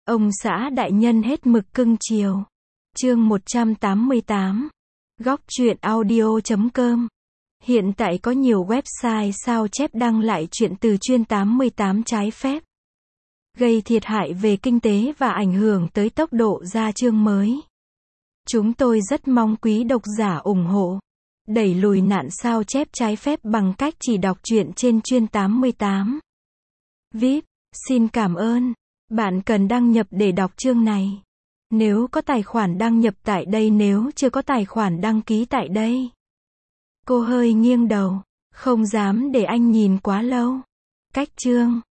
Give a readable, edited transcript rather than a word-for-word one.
Ông xã đại nhân hết mực cưng chiều. Chương 188. Góc truyện audio.com. Hiện tại có nhiều website sao chép đăng lại chuyện từ Chuyên 88 trái phép, gây thiệt hại về kinh tế và ảnh hưởng tới tốc độ ra chương mới. Chúng tôi rất mong quý độc giả ủng hộ, đẩy lùi nạn sao chép trái phép bằng cách chỉ đọc truyện trên Chuyên 88. VIP, xin cảm ơn. Bạn cần đăng nhập để đọc chương này. Nếu có tài khoản đăng nhập tại đây, nếu chưa có tài khoản đăng ký tại đây. Cô hơi nghiêng đầu, không dám để anh nhìn quá lâu. Cách chương.